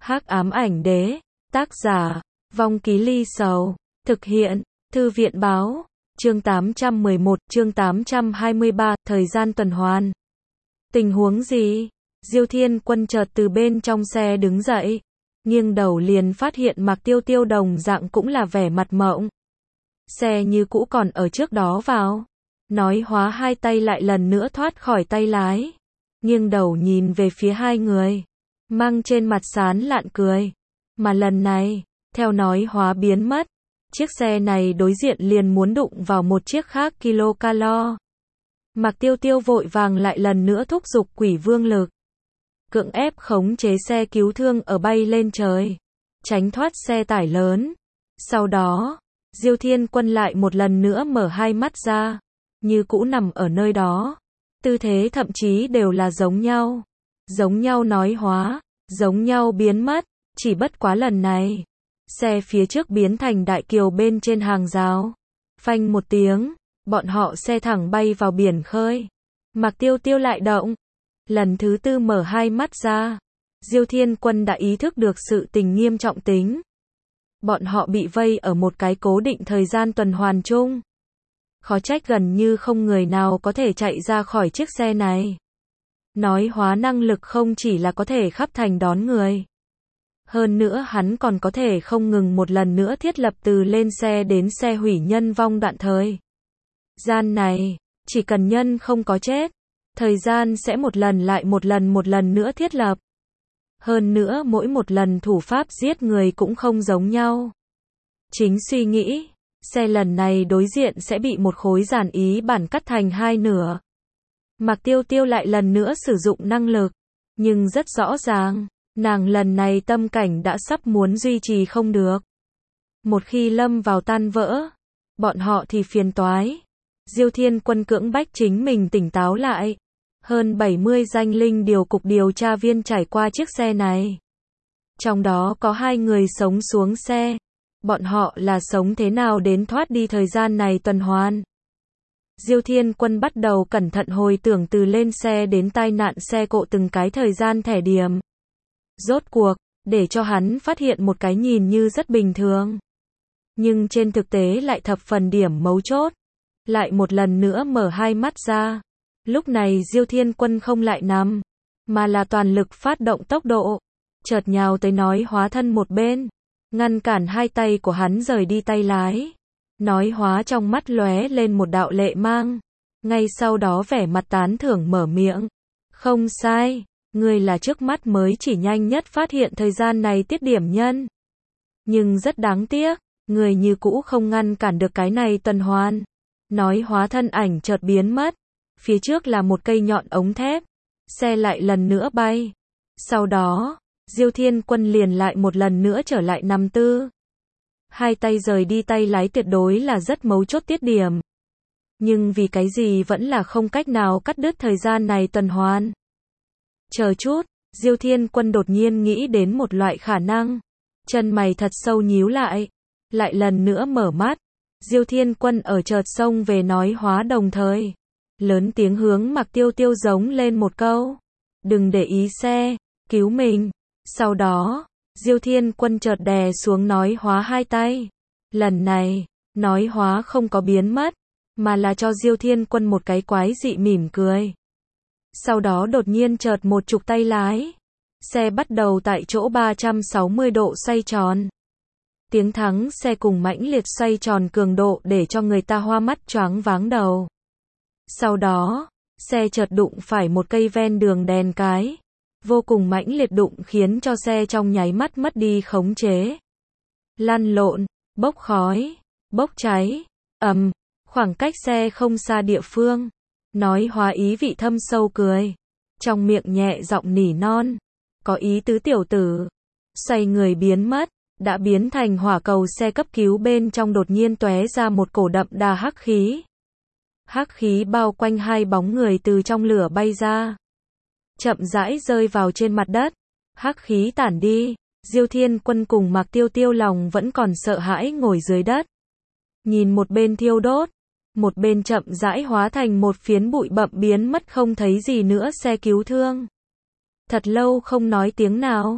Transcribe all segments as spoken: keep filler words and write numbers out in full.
Hắc ám ảnh đế, tác giả, Vong Ký Ly Sầu, thực hiện, Thư viện báo, chương tám trăm mười một, chương tám trăm hai mươi ba, thời gian tuần hoàn. Tình huống gì? Diêu Thiên Quân chợt từ bên trong xe đứng dậy, nghiêng đầu liền phát hiện Mạc Tiêu Tiêu đồng dạng cũng là vẻ mặt mộng. Xe như cũ còn ở trước đó vào. Nói hóa hai tay lại lần nữa thoát khỏi tay lái. Nghiêng đầu nhìn về phía hai người. Mang trên mặt sán lạn cười. Mà lần này, theo nói hóa biến mất. Chiếc xe này đối diện liền muốn đụng vào một chiếc khác kilocalo. Mạc Tiêu Tiêu vội vàng lại lần nữa thúc giục quỷ vương lực. Cưỡng ép khống chế xe cứu thương ở bay lên trời. Tránh thoát xe tải lớn. Sau đó, Diêu Thiên Quân lại một lần nữa mở hai mắt ra. Như cũ nằm ở nơi đó. Tư thế thậm chí đều là giống nhau. Giống nhau nói hóa. Giống nhau biến mất. Chỉ bất quá lần này. Xe phía trước biến thành đại kiều bên trên hàng rào. Phanh một tiếng. Bọn họ xe thẳng bay vào biển khơi. Mạc Tiêu Tiêu lại động. Lần thứ tư mở hai mắt ra. Diêu Thiên Quân đã ý thức được sự tình nghiêm trọng tính. Bọn họ bị vây ở một cái cố định thời gian tuần hoàn chung. Khó trách gần như không người nào có thể chạy ra khỏi chiếc xe này. Nói hóa năng lực không chỉ là có thể khắp thành đón người. Hơn nữa hắn còn có thể không ngừng một lần nữa thiết lập từ lên xe đến xe hủy nhân vong đoạn thời gian này. Chỉ cần nhân không có chết, thời gian sẽ một lần lại một lần một lần nữa thiết lập. Hơn nữa mỗi một lần thủ pháp giết người cũng không giống nhau. Chính suy nghĩ, xe lần này đối diện sẽ bị một khối giản ý bản cắt thành hai nửa. Mạc Tiêu Tiêu lại lần nữa sử dụng năng lực. Nhưng rất rõ ràng, nàng lần này tâm cảnh đã sắp muốn duy trì không được. Một khi lâm vào tan vỡ, bọn họ thì phiền toái. Diêu Thiên Quân cưỡng bách chính mình tỉnh táo lại. Hơn bảy mươi danh linh điều cục điều tra viên trải qua chiếc xe này. Trong đó có hai người sống xuống xe. Bọn họ là sống thế nào đến thoát đi thời gian này tuần hoàn. Diêu Thiên Quân bắt đầu cẩn thận hồi tưởng từ lên xe đến tai nạn xe cộ từng cái thời gian thẻ điểm. Rốt cuộc, để cho hắn phát hiện một cái nhìn như rất bình thường. Nhưng trên thực tế lại thập phần điểm mấu chốt. Lại một lần nữa mở hai mắt ra. Lúc này Diêu Thiên Quân không lại nằm, mà là toàn lực phát động tốc độ. Chợt nhào tới nói hóa thân một bên. Ngăn cản hai tay của hắn rời đi tay lái. Nói hóa trong mắt lóe lên một đạo lệ mang. Ngay sau đó vẻ mặt tán thưởng mở miệng. Không sai, ngươi là trước mắt mới chỉ nhanh nhất phát hiện thời gian này tiết điểm nhân. Nhưng rất đáng tiếc, người như cũ không ngăn cản được cái này tuần hoàn. Nói hóa thân ảnh chợt biến mất. Phía trước là một cây nhọn ống thép. Xe lại lần nữa bay. Sau đó, Diêu Thiên Quân liền lại một lần nữa trở lại nằm tư. Hai tay rời đi tay lái tuyệt đối là rất mấu chốt tiết điểm. Nhưng vì cái gì vẫn là không cách nào cắt đứt thời gian này tuần hoàn. Chờ chút, Diêu Thiên Quân đột nhiên nghĩ đến một loại khả năng. Chân mày thật sâu nhíu lại. Lại lần nữa mở mắt. Diêu Thiên Quân ở chợt xông về nói hóa đồng thời. Lớn tiếng hướng Mạc Tiêu Tiêu giống lên một câu. Đừng để ý xe, cứu mình. Sau đó, Diêu Thiên Quân chợt đè xuống nói hóa hai tay. Lần này, nói hóa không có biến mất, mà là cho Diêu Thiên Quân một cái quái dị mỉm cười. Sau đó đột nhiên chợt một trục tay lái. Xe bắt đầu tại chỗ ba trăm sáu mươi độ xoay tròn. Tiếng thắng xe cùng mãnh liệt xoay tròn cường độ để cho người ta hoa mắt choáng váng đầu. Sau đó, xe chợt đụng phải một cây ven đường đèn cái. Vô cùng mãnh liệt đụng khiến cho xe trong nháy mắt mất đi khống chế. Lăn lộn, bốc khói, bốc cháy, ầm, khoảng cách xe không xa địa phương. Nói hóa ý vị thâm sâu cười. Trong miệng nhẹ giọng nỉ non. Có ý tứ tiểu tử. Xoay người biến mất. Đã biến thành hỏa cầu xe cấp cứu bên trong đột nhiên tóe ra một cổ đậm đà hắc khí. Hắc khí bao quanh hai bóng người từ trong lửa bay ra. Chậm rãi rơi vào trên mặt đất. Hắc khí tản đi. Diêu Thiên Quân cùng Mạc Tiêu Tiêu lòng vẫn còn sợ hãi ngồi dưới đất. Nhìn một bên thiêu đốt. Một bên chậm rãi hóa thành một phiến bụi bậm biến mất không thấy gì nữa xe cứu thương. Thật lâu không nói tiếng nào.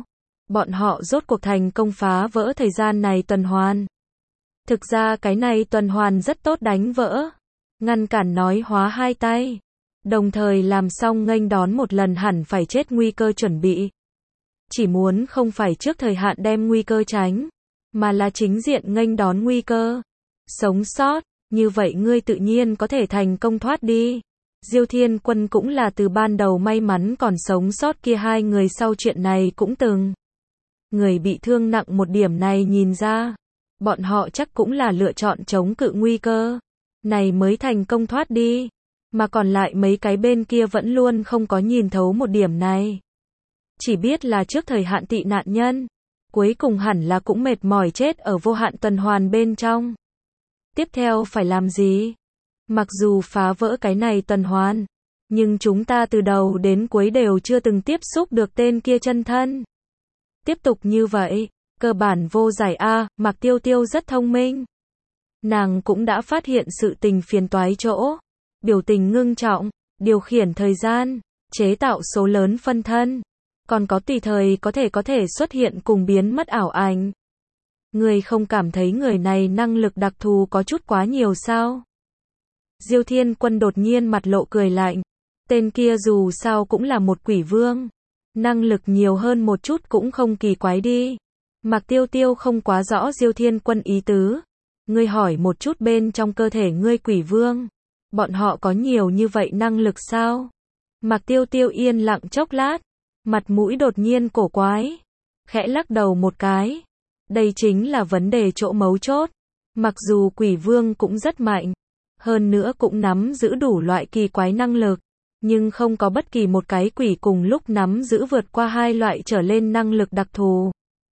bọn họ rốt cuộc thành công phá vỡ thời gian này tuần hoàn. Thực ra cái này tuần hoàn rất tốt đánh vỡ, ngăn cản nói hóa hai tay, đồng thời làm xong nghênh đón một lần hẳn phải chết nguy cơ chuẩn bị. Chỉ muốn không phải trước thời hạn đem nguy cơ tránh, mà là chính diện nghênh đón nguy cơ. Sống sót, như vậy ngươi tự nhiên có thể thành công thoát đi. Diêu Thiên Quân cũng là từ ban đầu may mắn còn sống sót kia hai người sau chuyện này cũng từng. Người bị thương nặng một điểm này nhìn ra, bọn họ chắc cũng là lựa chọn chống cự nguy cơ, này mới thành công thoát đi, mà còn lại mấy cái bên kia vẫn luôn không có nhìn thấu một điểm này. Chỉ biết là trước thời hạn tị nạn nhân, cuối cùng hẳn là cũng mệt mỏi chết ở vô hạn tuần hoàn bên trong. Tiếp theo phải làm gì? Mặc dù phá vỡ cái này tuần hoàn, nhưng chúng ta từ đầu đến cuối đều chưa từng tiếp xúc được tên kia chân thân. Tiếp tục như vậy, cơ bản vô giải a. Mạc Tiêu Tiêu rất thông minh. Nàng cũng đã phát hiện sự tình phiền toái chỗ, biểu tình ngưng trọng, điều khiển thời gian, chế tạo số lớn phân thân, còn có tùy thời có thể có thể xuất hiện cùng biến mất ảo ảnh. Người không cảm thấy người này năng lực đặc thù có chút quá nhiều sao? Diêu Thiên Quân đột nhiên mặt lộ cười lạnh. Tên kia dù sao cũng là một quỷ vương, năng lực nhiều hơn một chút cũng không kỳ quái đi. Mạc Tiêu Tiêu không quá rõ Diêu Thiên Quân ý tứ. Ngươi hỏi một chút bên trong cơ thể ngươi quỷ vương, bọn họ có nhiều như vậy năng lực sao? Mạc Tiêu Tiêu yên lặng chốc lát, mặt mũi đột nhiên cổ quái, khẽ lắc đầu một cái. Đây chính là vấn đề chỗ mấu chốt. Mặc dù quỷ vương cũng rất mạnh, hơn nữa cũng nắm giữ đủ loại kỳ quái năng lực, nhưng không có bất kỳ một cái quỷ cùng lúc nắm giữ vượt qua hai loại trở lên năng lực đặc thù.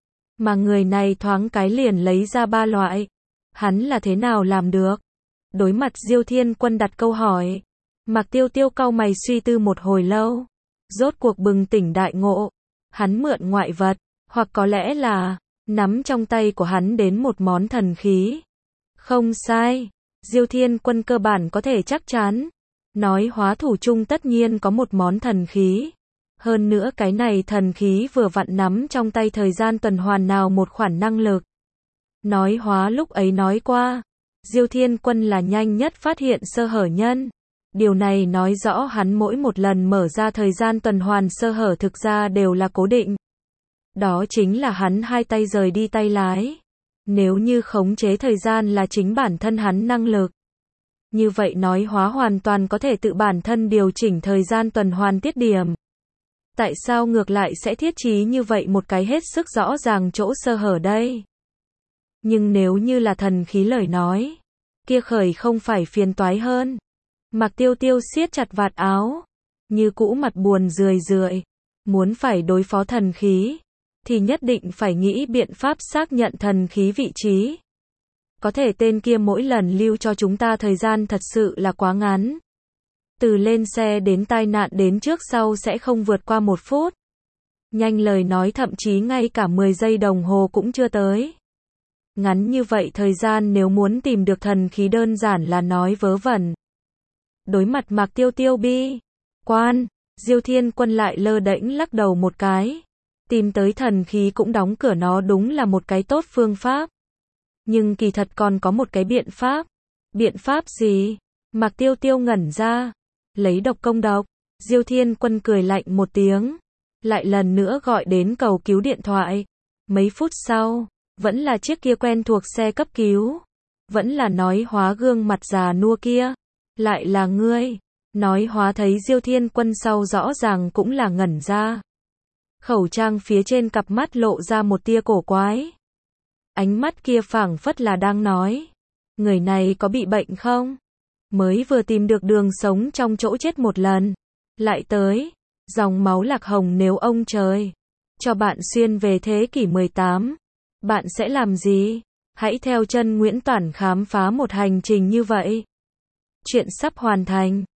Mà người này thoáng cái liền lấy ra ba loại. Hắn là thế nào làm được? Đối mặt Diêu Thiên Quân đặt câu hỏi, Mạc Tiêu Tiêu cau mày suy tư một hồi lâu, rốt cuộc bừng tỉnh đại ngộ. Hắn mượn ngoại vật, hoặc có lẽ là nắm trong tay của hắn đến một món thần khí. Không sai, Diêu Thiên Quân cơ bản có thể chắc chắn, nói hóa thủ chung tất nhiên có một món thần khí. Hơn nữa cái này thần khí vừa vặn nắm trong tay thời gian tuần hoàn nào một khoản năng lực. Nói hóa lúc ấy nói qua, Diêu Thiên Quân là nhanh nhất phát hiện sơ hở nhân. Điều này nói rõ hắn mỗi một lần mở ra thời gian tuần hoàn sơ hở thực ra đều là cố định. Đó chính là hắn hai tay rời đi tay lái. Nếu như khống chế thời gian là chính bản thân hắn năng lực, như vậy nói hóa hoàn toàn có thể tự bản thân điều chỉnh thời gian tuần hoàn tiết điểm. Tại sao ngược lại sẽ thiết trí như vậy một cái hết sức rõ ràng chỗ sơ hở đây? Nhưng nếu như là thần khí lời nói, kia khởi không phải phiền toái hơn. Mạc Tiêu Tiêu siết chặt vạt áo, như cũ mặt buồn rười rượi. Muốn phải đối phó thần khí, thì nhất định phải nghĩ biện pháp xác nhận thần khí vị trí. Có thể tên kia mỗi lần lưu cho chúng ta thời gian thật sự là quá ngắn. Từ lên xe đến tai nạn đến trước sau sẽ không vượt qua một phút. Nhanh lời nói thậm chí ngay cả mười giây đồng hồ cũng chưa tới. Ngắn như vậy thời gian nếu muốn tìm được thần khí đơn giản là nói vớ vẩn. Đối mặt Mạc Tiêu Tiêu bi quan, Diêu Thiên Quân lại lơ đễnh lắc đầu một cái. Tìm tới thần khí cũng đóng cửa nó đúng là một cái tốt phương pháp. Nhưng kỳ thật còn có một cái biện pháp. Biện pháp gì? Mạc Tiêu Tiêu ngẩn ra. Lấy độc công độc. Diêu Thiên Quân cười lạnh một tiếng. Lại lần nữa gọi đến cầu cứu điện thoại. Mấy phút sau, vẫn là chiếc kia quen thuộc xe cấp cứu. Vẫn là nói hóa gương mặt già nua kia. Lại là ngươi. Nói hóa thấy Diêu Thiên Quân sau rõ ràng cũng là ngẩn ra. Khẩu trang phía trên cặp mắt lộ ra một tia cổ quái. Ánh mắt kia phảng phất là đang nói, người này có bị bệnh không? Mới vừa tìm được đường sống trong chỗ chết một lần, lại tới, dòng máu lạc hồng nếu ông trời cho bạn xuyên về thế kỷ mười tám, bạn sẽ làm gì? Hãy theo chân Nguyễn Toản khám phá một hành trình như vậy. Chuyện sắp hoàn thành.